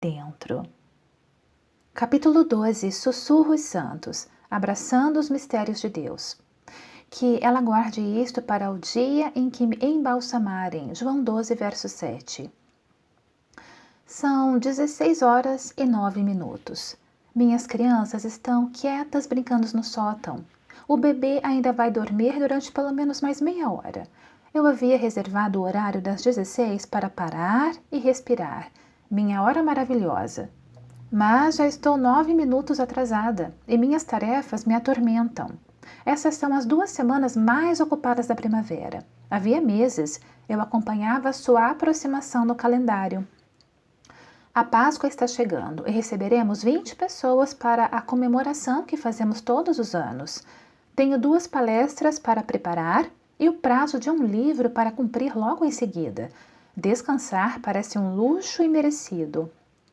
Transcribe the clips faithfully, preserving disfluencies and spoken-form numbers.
dentro. Capítulo doze. Sussurros Santos, abraçando os mistérios de Deus. Que ela guarde isto para o dia em que me embalsamarem. João doze, verso sete. São dezesseis horas e nove minutos. Minhas crianças estão quietas brincando no sótão. O bebê ainda vai dormir durante pelo menos mais meia hora. Eu havia reservado o horário das dezesseis para parar e respirar. Minha hora maravilhosa. Mas já estou nove minutos atrasada e minhas tarefas me atormentam. Essas são as duas semanas mais ocupadas da primavera. Havia meses eu acompanhava sua aproximação no calendário. A Páscoa está chegando e receberemos vinte pessoas para a comemoração que fazemos todos os anos. Tenho duas palestras para preparar e o prazo de um livro para cumprir logo em seguida. Descansar parece um luxo imerecido.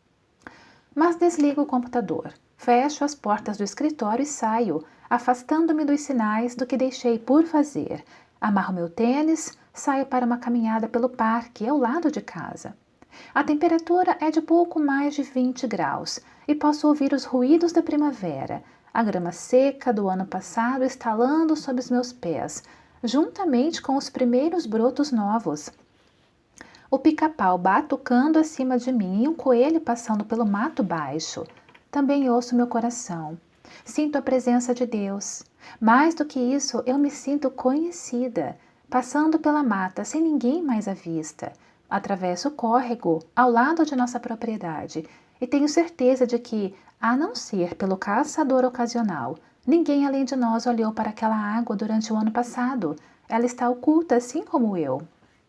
Mas desligo o computador, fecho as portas do escritório e saio, afastando-me dos sinais do que deixei por fazer. Amarro meu tênis, saio para uma caminhada pelo parque ao lado de casa. A temperatura é de pouco mais de vinte graus e posso ouvir os ruídos da primavera, a grama seca do ano passado estalando sob os meus pés, juntamente com os primeiros brotos novos. O pica-pau batucando acima de mim e um coelho passando pelo mato baixo. Também ouço meu coração. Sinto a presença de Deus. Mais do que isso, eu me sinto conhecida, passando pela mata sem ninguém mais à vista. Atravesso o córrego ao lado de nossa propriedade e tenho certeza de que, a não ser pelo caçador ocasional, ninguém além de nós olhou para aquela água durante o ano passado. Ela está oculta assim como eu.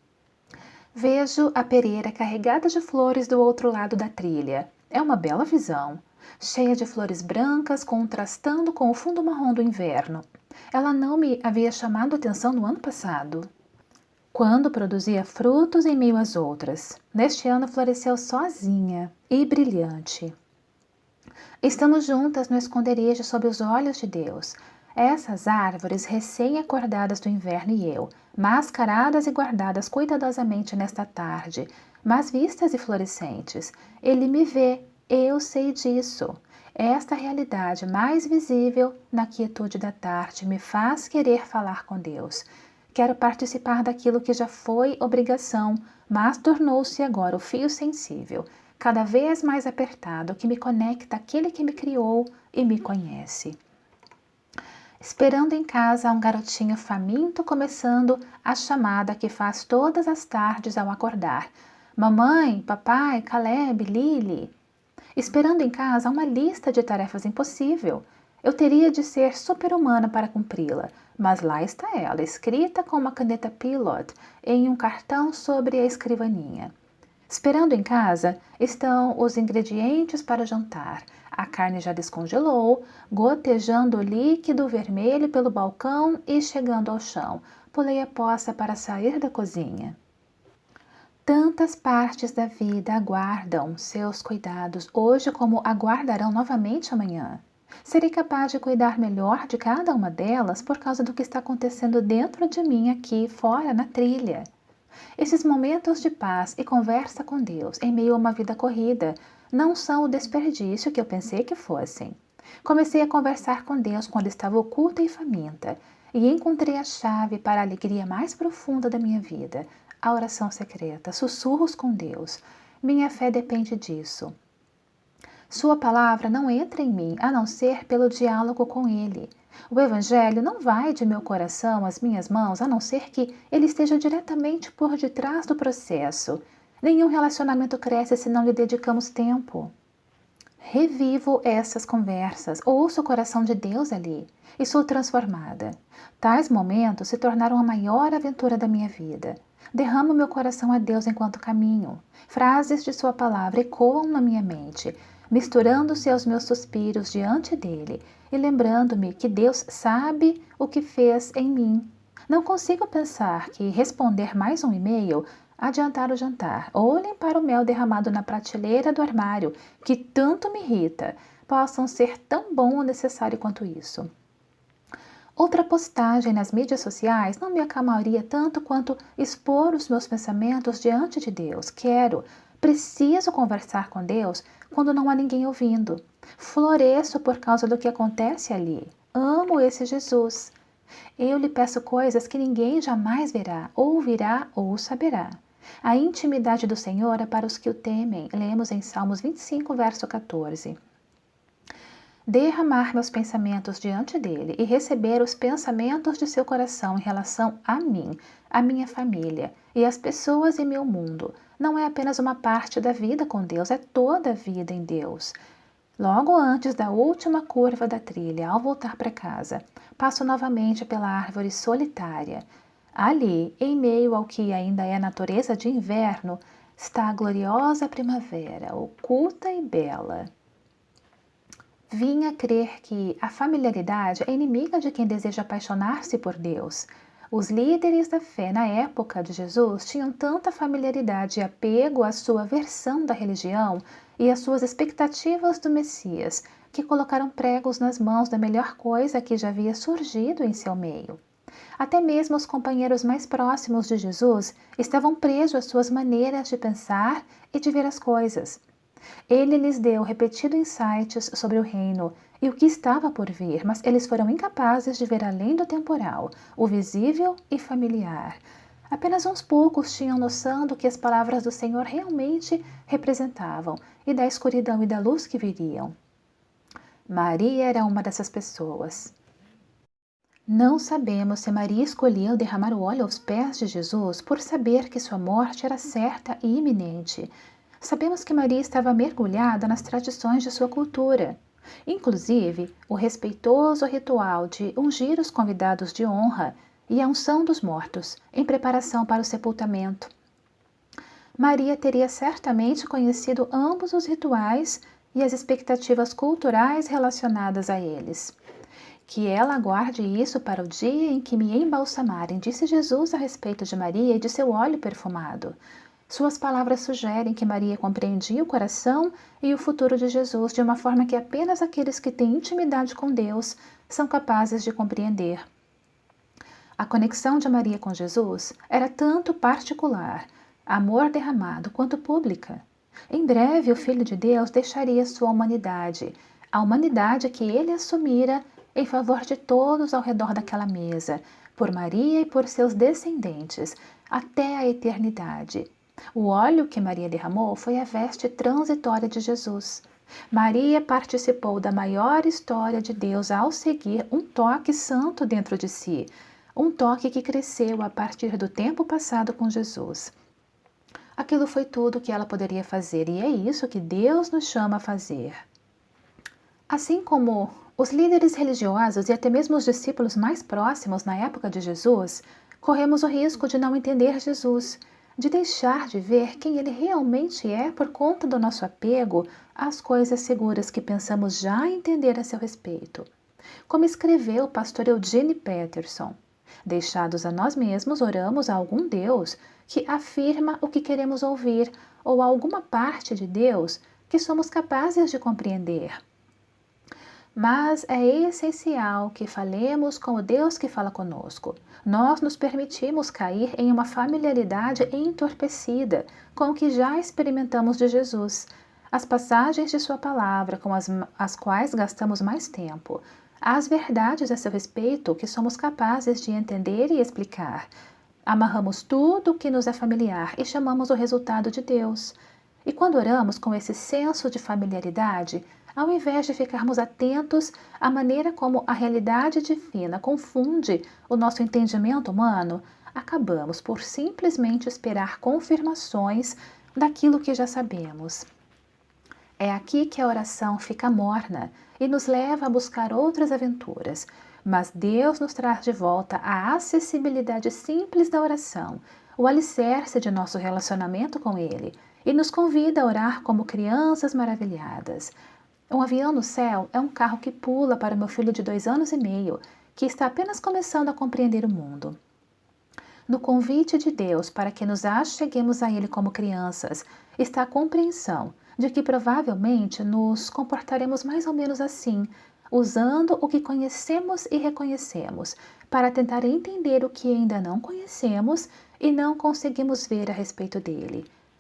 Vejo a pereira carregada de flores do outro lado da trilha. É uma bela visão, cheia de flores brancas contrastando com o fundo marrom do inverno. Ela não me havia chamado atenção no ano passado, quando produzia frutos em meio às outras. Neste ano floresceu sozinha e brilhante. Estamos juntas no esconderijo sob os olhos de Deus. Essas árvores recém-acordadas do inverno e eu, mascaradas e guardadas cuidadosamente nesta tarde, mas vistas e florescentes. Ele me vê, eu sei disso. Esta realidade mais visível na quietude da tarde me faz querer falar com Deus. Quero participar daquilo que já foi obrigação, mas tornou-se agora o fio sensível, cada vez mais apertado, que me conecta àquele que me criou e me conhece. Esperando em casa um garotinho faminto começando a chamada que faz todas as tardes ao acordar. Mamãe, papai, Caleb, Lily. Esperando em casa uma lista de tarefas impossível. Eu teria de ser super-humana para cumpri-la, mas lá está ela, escrita com uma caneta Pilot em um cartão sobre a escrivaninha. Esperando em casa estão os ingredientes para o jantar. A carne já descongelou, gotejando líquido vermelho pelo balcão e chegando ao chão. Pulei a poça para sair da cozinha. Tantas partes da vida aguardam seus cuidados hoje como aguardarão novamente amanhã. Serei capaz de cuidar melhor de cada uma delas por causa do que está acontecendo dentro de mim aqui fora na trilha. Esses momentos de paz e conversa com Deus em meio a uma vida corrida não são o desperdício que eu pensei que fossem. Comecei a conversar com Deus quando estava oculta e faminta e encontrei a chave para a alegria mais profunda da minha vida, a oração secreta, sussurros com Deus. Minha fé depende disso. Sua palavra não entra em mim a não ser pelo diálogo com Ele. O Evangelho não vai de meu coração às minhas mãos a não ser que ele esteja diretamente por detrás do processo. Nenhum relacionamento cresce se não lhe dedicamos tempo. Revivo essas conversas, ouço o coração de Deus ali e sou transformada. Tais momentos se tornaram a maior aventura da minha vida. Derramo meu coração a Deus enquanto caminho. Frases de sua palavra ecoam na minha mente, misturando-se aos meus suspiros diante dele e lembrando-me que Deus sabe o que fez em mim. Não consigo pensar que responder mais um e-mail, adiantar o jantar ou limpar o mel derramado na prateleira do armário, que tanto me irrita, possam ser tão bom ou necessário quanto isso. Outra postagem nas mídias sociais não me acalmaria tanto quanto expor os meus pensamentos diante de Deus. Quero, Preciso conversar com Deus quando não há ninguém ouvindo. Floresço por causa do que acontece ali. Amo esse Jesus. Eu lhe peço coisas que ninguém jamais verá, ouvirá ou saberá. A intimidade do Senhor é para os que o temem. Lemos em Salmos vinte e cinco, verso quatorze. Derramar meus pensamentos diante dele e receber os pensamentos de seu coração em relação a mim, a minha família e as pessoas em meu mundo. Não é apenas uma parte da vida com Deus, é toda a vida em Deus. Logo antes da última curva da trilha, ao voltar para casa, passo novamente pela árvore solitária. Ali, em meio ao que ainda é natureza de inverno, está a gloriosa primavera, oculta e bela. Vinha crer que a familiaridade é inimiga de quem deseja apaixonar-se por Deus. Os líderes da fé na época de Jesus tinham tanta familiaridade e apego à sua versão da religião e às suas expectativas do Messias, que colocaram pregos nas mãos da melhor coisa que já havia surgido em seu meio. Até mesmo os companheiros mais próximos de Jesus estavam presos às suas maneiras de pensar e de ver as coisas. Ele lhes deu repetidos insights sobre o reino e o que estava por vir, mas eles foram incapazes de ver além do temporal, o visível e familiar. Apenas uns poucos tinham noção do que as palavras do Senhor realmente representavam e da escuridão e da luz que viriam. Maria era uma dessas pessoas. Não sabemos se Maria escolheu derramar o óleo aos pés de Jesus por saber que sua morte era certa e iminente. Sabemos que Maria estava mergulhada nas tradições de sua cultura. Inclusive, o respeitoso ritual de ungir os convidados de honra e a unção dos mortos, em preparação para o sepultamento. Maria teria certamente conhecido ambos os rituais e as expectativas culturais relacionadas a eles. Que ela aguarde isso para o dia em que me embalsamarem, disse Jesus a respeito de Maria e de seu óleo perfumado. Suas palavras sugerem que Maria compreendia o coração e o futuro de Jesus de uma forma que apenas aqueles que têm intimidade com Deus são capazes de compreender. A conexão de Maria com Jesus era tanto particular, amor derramado, quanto pública. Em breve, o Filho de Deus deixaria sua humanidade, a humanidade que ele assumira em favor de todos ao redor daquela mesa, por Maria e por seus descendentes, até a eternidade. O óleo que Maria derramou foi a veste transitória de Jesus. Maria participou da maior história de Deus ao seguir um toque santo dentro de si, um toque que cresceu a partir do tempo passado com Jesus. Aquilo foi tudo o que ela poderia fazer, e é isso que Deus nos chama a fazer. Assim como os líderes religiosos e até mesmo os discípulos mais próximos na época de Jesus, corremos o risco de não entender Jesus, de deixar de ver quem ele realmente é por conta do nosso apego às coisas seguras que pensamos já entender a seu respeito. Como escreveu o pastor Eugene Peterson, deixados a nós mesmos, oramos a algum Deus que afirma o que queremos ouvir ou a alguma parte de Deus que somos capazes de compreender. Mas é essencial que falemos com o Deus que fala conosco. Nós nos permitimos cair em uma familiaridade entorpecida com o que já experimentamos de Jesus, as passagens de sua palavra com as, as quais gastamos mais tempo, as verdades a seu respeito que somos capazes de entender e explicar. Amarramos tudo o que nos é familiar e chamamos o resultado de Deus. E quando oramos com esse senso de familiaridade, ao invés de ficarmos atentos à maneira como a realidade divina confunde o nosso entendimento humano, acabamos por simplesmente esperar confirmações daquilo que já sabemos. É aqui que a oração fica morna e nos leva a buscar outras aventuras, mas Deus nos traz de volta a acessibilidade simples da oração, o alicerce de nosso relacionamento com Ele, e nos convida a orar como crianças maravilhadas. Um avião no céu é um carro que pula para o meu filho de dois anos e meio, que está apenas começando a compreender o mundo. No convite de Deus para que nos acheguemos a Ele como crianças, está a compreensão de que provavelmente nos comportaremos mais ou menos assim, usando o que conhecemos e reconhecemos, para tentar entender o que ainda não conhecemos e não conseguimos ver a respeito dele.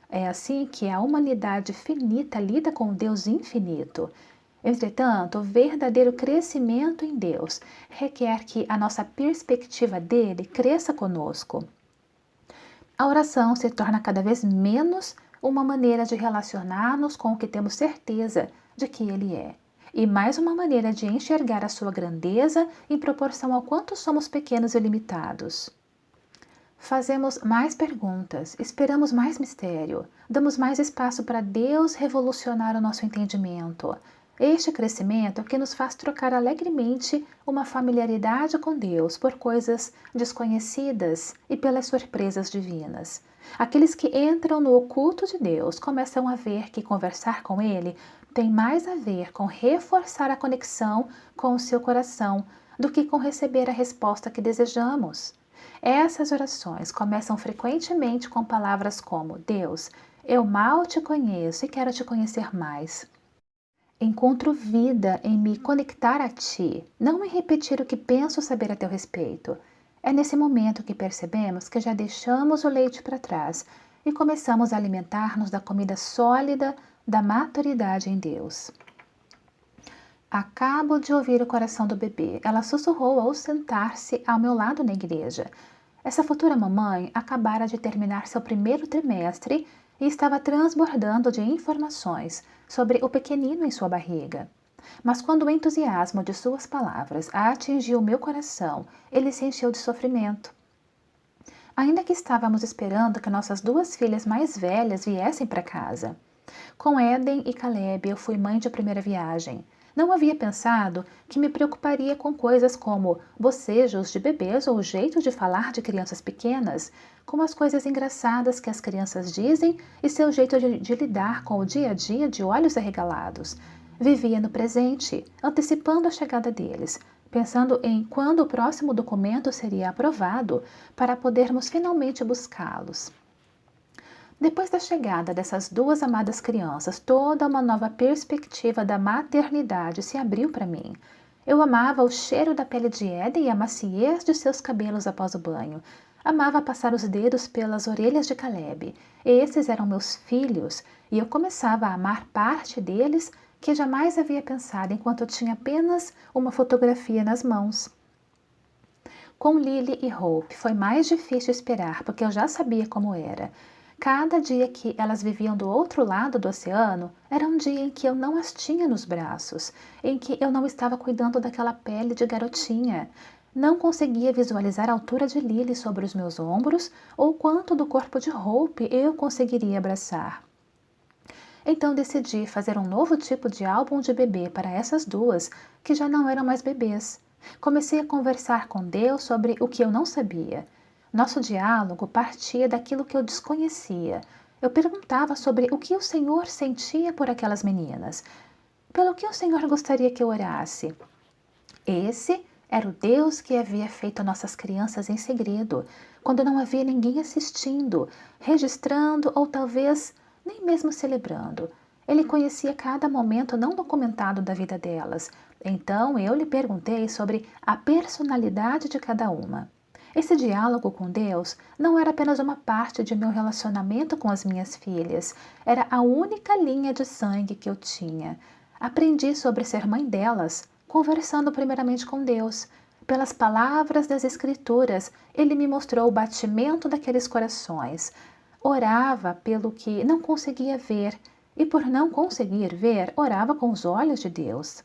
É assim que a humanidade finita lida com o Deus infinito. Entretanto, o verdadeiro crescimento em Deus requer que a nossa perspectiva dele cresça conosco. A oração se torna cada vez menos uma maneira de relacionar-nos com o que temos certeza de que ele é, e mais uma maneira de enxergar a sua grandeza em proporção ao quanto somos pequenos e limitados. Fazemos mais perguntas, esperamos mais mistério, damos mais espaço para Deus revolucionar o nosso entendimento. Este crescimento é o que nos faz trocar alegremente uma familiaridade com Deus por coisas desconhecidas e pelas surpresas divinas. Aqueles que entram no oculto de Deus começam a ver que conversar com Ele tem mais a ver com reforçar a conexão com o seu coração do que com receber a resposta que desejamos. Essas orações começam frequentemente com palavras como: Deus, eu mal te conheço e quero te conhecer mais. Encontro vida em me conectar a ti, não em repetir o que penso saber a teu respeito. É nesse momento que percebemos que já deixamos o leite para trás e começamos a alimentar-nos da comida sólida da maturidade em Deus. Acabo de ouvir o coração do bebê. Ela sussurrou ao sentar-se ao meu lado na igreja. Essa futura mamãe acabara de terminar seu primeiro trimestre e estava transbordando de informações sobre o pequenino em sua barriga. Mas quando o entusiasmo de suas palavras atingiu meu coração, ele se encheu de sofrimento. Ainda que estávamos esperando que nossas duas filhas mais velhas viessem para casa. Com Éden e Caleb, eu fui mãe de primeira viagem. Não havia pensado que me preocuparia com coisas como bocejos de bebês ou o jeito de falar de crianças pequenas, como as coisas engraçadas que as crianças dizem e seu jeito de, de lidar com o dia a dia de olhos arregalados. Vivia no presente, antecipando a chegada deles, pensando em quando o próximo documento seria aprovado para podermos finalmente buscá-los. Depois da chegada dessas duas amadas crianças, toda uma nova perspectiva da maternidade se abriu para mim. Eu amava o cheiro da pele de Éden e a maciez de seus cabelos após o banho. Amava passar os dedos pelas orelhas de Caleb. Esses eram meus filhos, e eu começava a amar parte deles que jamais havia pensado enquanto eu tinha apenas uma fotografia nas mãos. Com Lily e Hope foi mais difícil esperar, porque eu já sabia como era. Cada dia que elas viviam do outro lado do oceano era um dia em que eu não as tinha nos braços, em que eu não estava cuidando daquela pele de garotinha. Não conseguia visualizar a altura de Lily sobre os meus ombros ou quanto do corpo de Hope eu conseguiria abraçar. Então decidi fazer um novo tipo de álbum de bebê para essas duas, que já não eram mais bebês. Comecei a conversar com Deus sobre o que eu não sabia. Nosso diálogo partia daquilo que eu desconhecia. Eu perguntava sobre o que o Senhor sentia por aquelas meninas. Pelo que o Senhor gostaria que eu orasse? Esse era o Deus que havia feito nossas crianças em segredo, quando não havia ninguém assistindo, registrando ou talvez nem mesmo celebrando. Ele conhecia cada momento não documentado da vida delas. Então eu lhe perguntei sobre a personalidade de cada uma. Esse diálogo com Deus não era apenas uma parte de meu relacionamento com as minhas filhas, era a única linha de sangue que eu tinha. Aprendi sobre ser mãe delas, conversando primeiramente com Deus. Pelas palavras das Escrituras, Ele me mostrou o batimento daqueles corações. Orava pelo que não conseguia ver, e por não conseguir ver, orava com os olhos de Deus.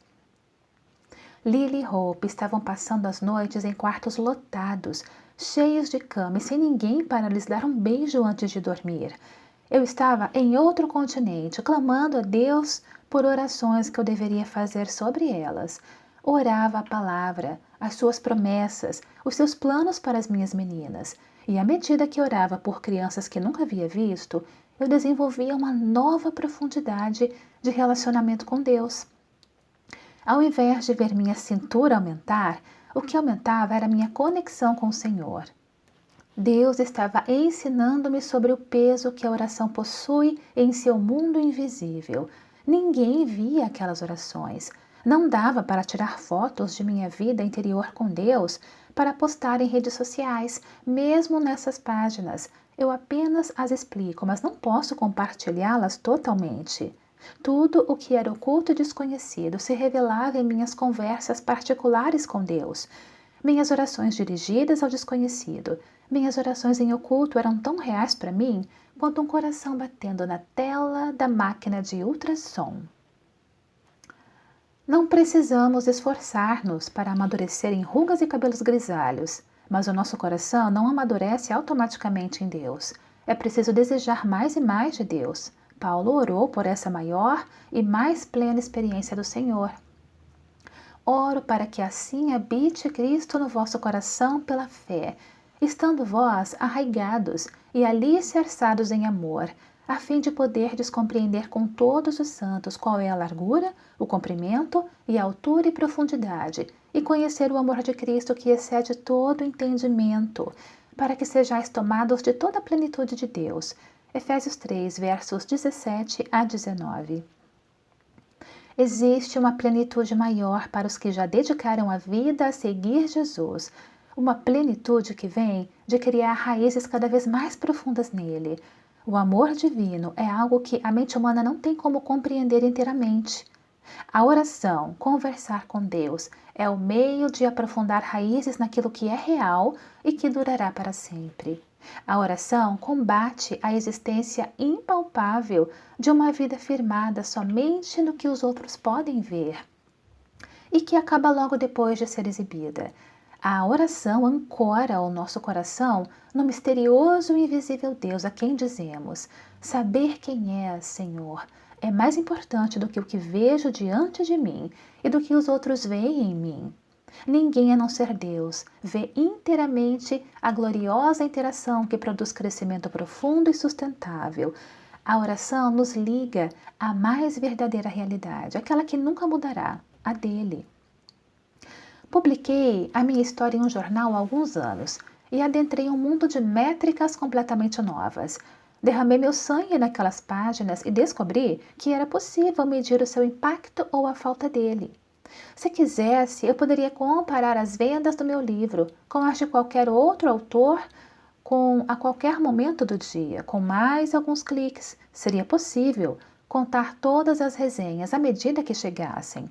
Lily e Hope estavam passando as noites em quartos lotados, cheios de cama e sem ninguém para lhes dar um beijo antes de dormir. Eu estava em outro continente, clamando a Deus por orações que eu deveria fazer sobre elas. Orava a palavra, as suas promessas, os seus planos para as minhas meninas. E à medida que orava por crianças que nunca havia visto, eu desenvolvia uma nova profundidade de relacionamento com Deus. Ao invés de ver minha cintura aumentar, o que aumentava era minha conexão com o Senhor. Deus estava ensinando-me sobre o peso que a oração possui em seu mundo invisível. Ninguém via aquelas orações. Não dava para tirar fotos de minha vida interior com Deus para postar em redes sociais, mesmo nessas páginas. Eu apenas as explico, mas não posso compartilhá-las totalmente. Tudo o que era oculto e desconhecido se revelava em minhas conversas particulares com Deus. Minhas orações dirigidas ao desconhecido, minhas orações em oculto eram tão reais para mim quanto um coração batendo na tela da máquina de ultrassom. Não precisamos esforçar-nos para amadurecer em rugas e cabelos grisalhos, mas o nosso coração não amadurece automaticamente em Deus. É preciso desejar mais e mais de Deus. Paulo orou por essa maior e mais plena experiência do Senhor. Oro para que assim habite Cristo no vosso coração pela fé, estando vós arraigados e alicerçados em amor, a fim de poderdes compreender com todos os santos qual é a largura, o comprimento e a altura e profundidade, e conhecer o amor de Cristo que excede todo entendimento, para que sejais tomados de toda a plenitude de Deus. Efésios três, versos dezessete a dezenove. Existe uma plenitude maior para os que já dedicaram a vida a seguir Jesus, uma plenitude que vem de criar raízes cada vez mais profundas nele. O amor divino é algo que a mente humana não tem como compreender inteiramente. A oração, conversar com Deus, é o meio de aprofundar raízes naquilo que é real e que durará para sempre. A oração combate a existência impalpável de uma vida firmada somente no que os outros podem ver e que acaba logo depois de ser exibida. A oração ancora o nosso coração no misterioso e invisível Deus a quem dizemos: saber quem é, Senhor, é mais importante do que o que vejo diante de mim e do que os outros veem em mim. Ninguém a não ser Deus vê inteiramente a gloriosa interação que produz crescimento profundo e sustentável. A oração nos liga à mais verdadeira realidade, aquela que nunca mudará, a dele. Publiquei a minha história em um jornal há alguns anos e adentrei um mundo de métricas completamente novas. Derramei meu sangue naquelas páginas e descobri que era possível medir o seu impacto ou a falta dele. Se quisesse, eu poderia comparar as vendas do meu livro com as de qualquer outro autor com, a qualquer momento do dia, com mais alguns cliques. Seria possível contar todas as resenhas à medida que chegassem.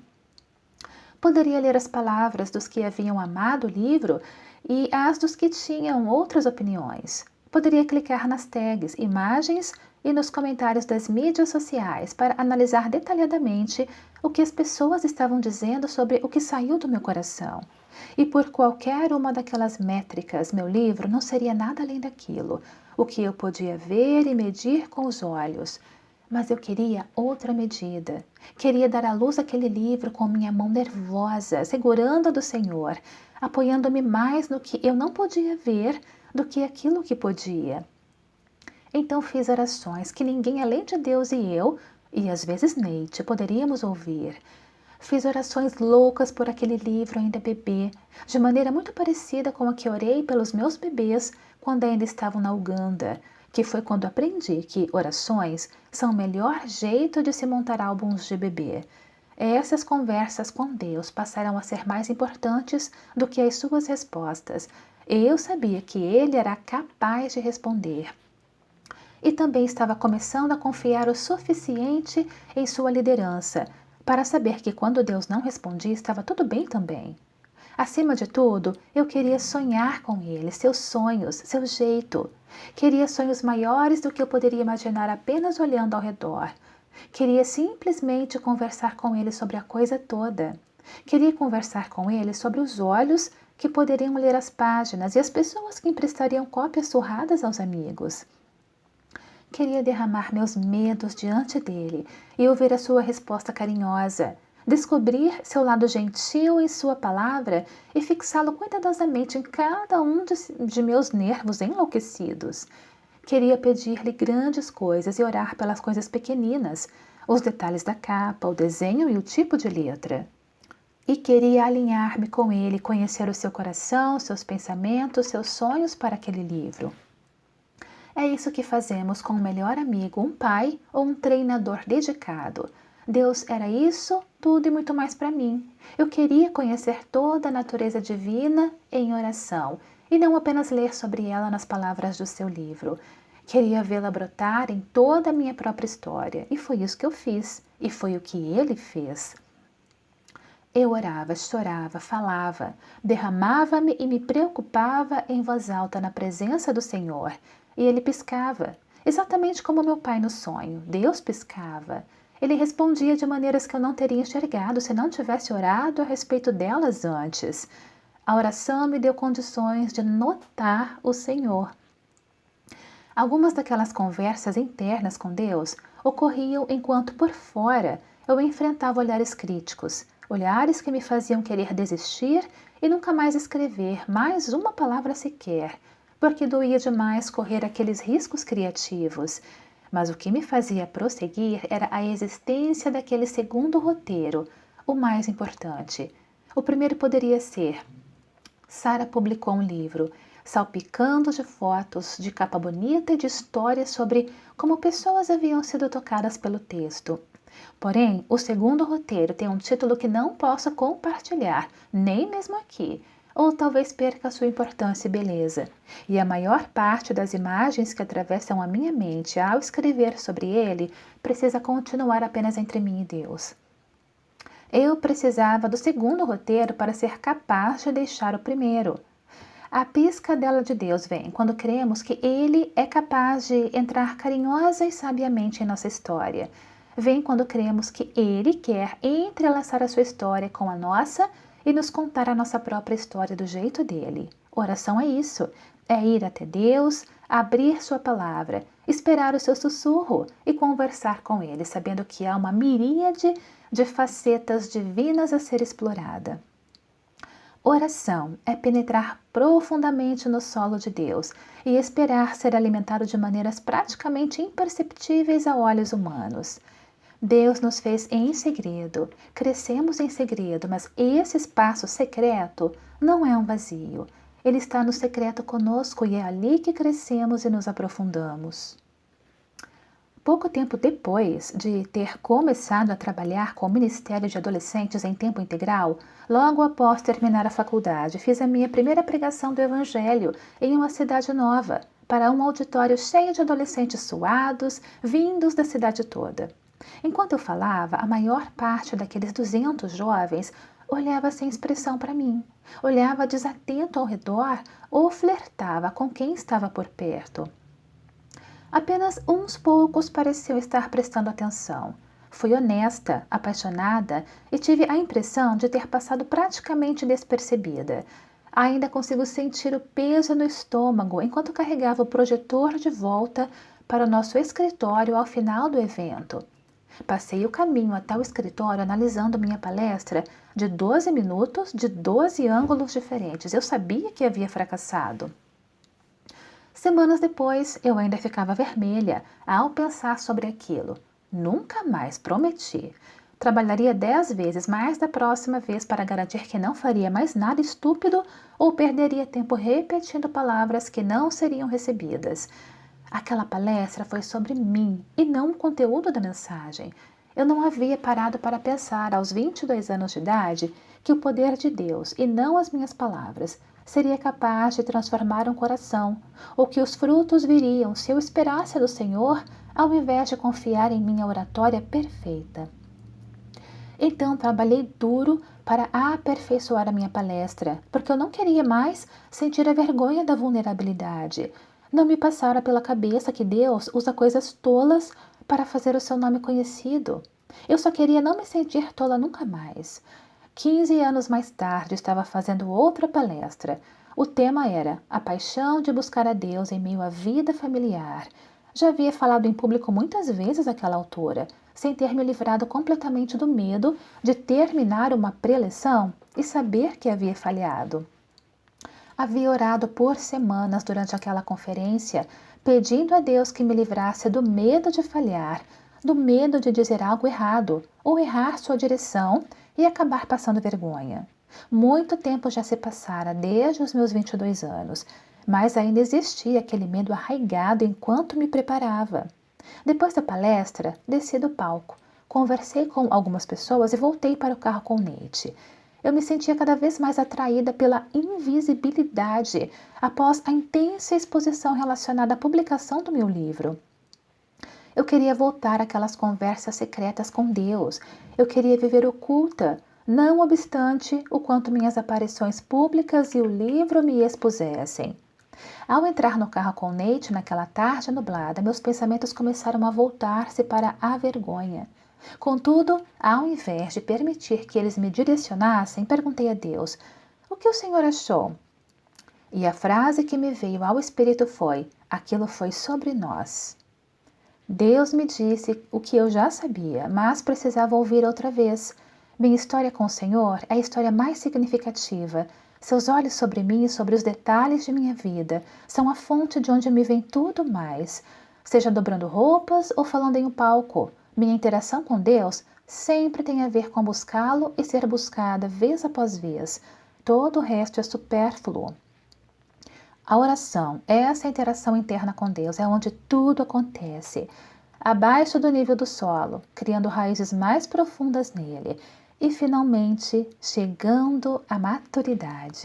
Poderia ler as palavras dos que haviam amado o livro e as dos que tinham outras opiniões. Poderia clicar nas tags, imagens e nos comentários das mídias sociais para analisar detalhadamente o que as pessoas estavam dizendo sobre o que saiu do meu coração. E por qualquer uma daquelas métricas, meu livro não seria nada além daquilo, o que eu podia ver e medir com os olhos. Mas eu queria outra medida. Queria dar à luz aquele livro com minha mão nervosa, segurando a do Senhor, apoiando-me mais no que eu não podia ver do que aquilo que podia. Então fiz orações que ninguém além de Deus e eu, e às vezes Neite, poderíamos ouvir. Fiz orações loucas por aquele livro ainda bebê, de maneira muito parecida com a que orei pelos meus bebês quando ainda estavam na Uganda, que foi quando aprendi que orações são o melhor jeito de se montar álbuns de bebê. Essas conversas com Deus passaram a ser mais importantes do que as suas respostas. Eu sabia que Ele era capaz de responder. E também estava começando a confiar o suficiente em sua liderança para saber que quando Deus não respondia, estava tudo bem também. Acima de tudo, eu queria sonhar com Ele, seus sonhos, seu jeito. Queria sonhos maiores do que eu poderia imaginar apenas olhando ao redor. Queria simplesmente conversar com Ele sobre a coisa toda. Queria conversar com Ele sobre os olhos que poderiam ler as páginas e as pessoas que emprestariam cópias surradas aos amigos. Queria derramar meus medos diante dele e ouvir a sua resposta carinhosa, descobrir seu lado gentil em sua palavra e fixá-lo cuidadosamente em cada um de, de meus nervos enlouquecidos. Queria pedir-lhe grandes coisas e orar pelas coisas pequeninas, os detalhes da capa, o desenho e o tipo de letra. E queria alinhar-me com ele, conhecer o seu coração, seus pensamentos, seus sonhos para aquele livro. É isso que fazemos com o melhor amigo, um pai ou um treinador dedicado. Deus era isso, tudo e muito mais para mim. Eu queria conhecer toda a natureza divina em oração e não apenas ler sobre ela nas palavras do seu livro. Queria vê-la brotar em toda a minha própria história, e foi isso que eu fiz, e foi o que ele fez. Eu orava, chorava, falava, derramava-me e me preocupava em voz alta na presença do Senhor, e ele piscava, exatamente como meu pai no sonho. Deus piscava. Ele respondia de maneiras que eu não teria enxergado se não tivesse orado a respeito delas antes. A oração me deu condições de notar o Senhor. Algumas daquelas conversas internas com Deus ocorriam enquanto por fora eu enfrentava olhares críticos, olhares que me faziam querer desistir e nunca mais escrever mais uma palavra sequer, porque doía demais correr aqueles riscos criativos. Mas o que me fazia prosseguir era a existência daquele segundo roteiro, o mais importante. O primeiro poderia ser: Sara publicou um livro, salpicando de fotos, de capa bonita e de histórias sobre como pessoas haviam sido tocadas pelo texto. Porém, o segundo roteiro tem um título que não posso compartilhar, nem mesmo aqui, ou talvez perca sua importância e beleza. E a maior parte das imagens que atravessam a minha mente ao escrever sobre ele precisa continuar apenas entre mim e Deus. Eu precisava do segundo roteiro para ser capaz de deixar o primeiro. A piscadela de Deus vem quando cremos que Ele é capaz de entrar carinhosa e sabiamente em nossa história. Vem quando cremos que Ele quer entrelaçar a sua história com a nossa e nos contar a nossa própria história do jeito dele. Oração é isso, é ir até Deus, abrir sua palavra, esperar o seu sussurro e conversar com Ele, sabendo que há uma miríade de facetas divinas a ser explorada. Oração é penetrar profundamente no solo de Deus e esperar ser alimentado de maneiras praticamente imperceptíveis a olhos humanos. Deus nos fez em segredo, crescemos em segredo, mas esse espaço secreto não é um vazio. Ele está no secreto conosco e é ali que crescemos e nos aprofundamos. Pouco tempo depois de ter começado a trabalhar com o Ministério de Adolescentes em tempo integral, logo após terminar a faculdade, fiz a minha primeira pregação do Evangelho em uma cidade nova, para um auditório cheio de adolescentes suados, vindos da cidade toda. Enquanto eu falava, a maior parte daqueles duzentos jovens olhava sem expressão para mim, olhava desatento ao redor ou flertava com quem estava por perto. Apenas uns poucos pareciam estar prestando atenção. Fui honesta, apaixonada e tive a impressão de ter passado praticamente despercebida. Ainda consigo sentir o peso no estômago enquanto carregava o projetor de volta para o nosso escritório ao final do evento. Passei o caminho até o escritório analisando minha palestra de doze minutos de doze ângulos diferentes. Eu sabia que havia fracassado. Semanas depois, eu ainda ficava vermelha ao pensar sobre aquilo. Nunca mais, prometi. Trabalharia dez vezes mais da próxima vez para garantir que não faria mais nada estúpido ou perderia tempo repetindo palavras que não seriam recebidas. Aquela palestra foi sobre mim e não o conteúdo da mensagem. Eu não havia parado para pensar aos vinte e dois anos de idade que o poder de Deus, e não as minhas palavras, seria capaz de transformar um coração, ou que os frutos viriam se eu esperasse do Senhor ao invés de confiar em minha oratória perfeita. Então trabalhei duro para aperfeiçoar a minha palestra, porque eu não queria mais sentir a vergonha da vulnerabilidade. Não me passara pela cabeça que Deus usa coisas tolas para fazer o seu nome conhecido. Eu só queria não me sentir tola nunca mais. Quinze anos mais tarde, estava fazendo outra palestra. O tema era a paixão de buscar a Deus em meio à vida familiar. Já havia falado em público muitas vezes àquela altura, sem ter me livrado completamente do medo de terminar uma preleção e saber que havia falhado. Havia orado por semanas durante aquela conferência, pedindo a Deus que me livrasse do medo de falhar, do medo de dizer algo errado, ou errar sua direção e acabar passando vergonha. Muito tempo já se passara desde os meus vinte e dois anos, mas ainda existia aquele medo arraigado enquanto me preparava. Depois da palestra, desci do palco, conversei com algumas pessoas e voltei para o carro com Nate. Eu me sentia cada vez mais atraída pela invisibilidade após a intensa exposição relacionada à publicação do meu livro. Eu queria voltar àquelas conversas secretas com Deus. Eu queria viver oculta, não obstante o quanto minhas aparições públicas e o livro me expusessem. Ao entrar no carro com Nate naquela tarde nublada, meus pensamentos começaram a voltar-se para a vergonha. Contudo, ao invés de permitir que eles me direcionassem, perguntei a Deus: "O que o Senhor achou?" E a frase que me veio ao espírito foi: "Aquilo foi sobre nós." Deus me disse o que eu já sabia, mas precisava ouvir outra vez. Minha história com o Senhor é a história mais significativa. Seus olhos sobre mim e sobre os detalhes de minha vida são a fonte de onde me vem tudo mais. Seja dobrando roupas ou falando em um palco, minha interação com Deus sempre tem a ver com buscá-lo e ser buscada vez após vez. Todo o resto é supérfluo. A oração, essa interação interna com Deus, é onde tudo acontece, abaixo do nível do solo, criando raízes mais profundas nele e, finalmente, chegando à maturidade.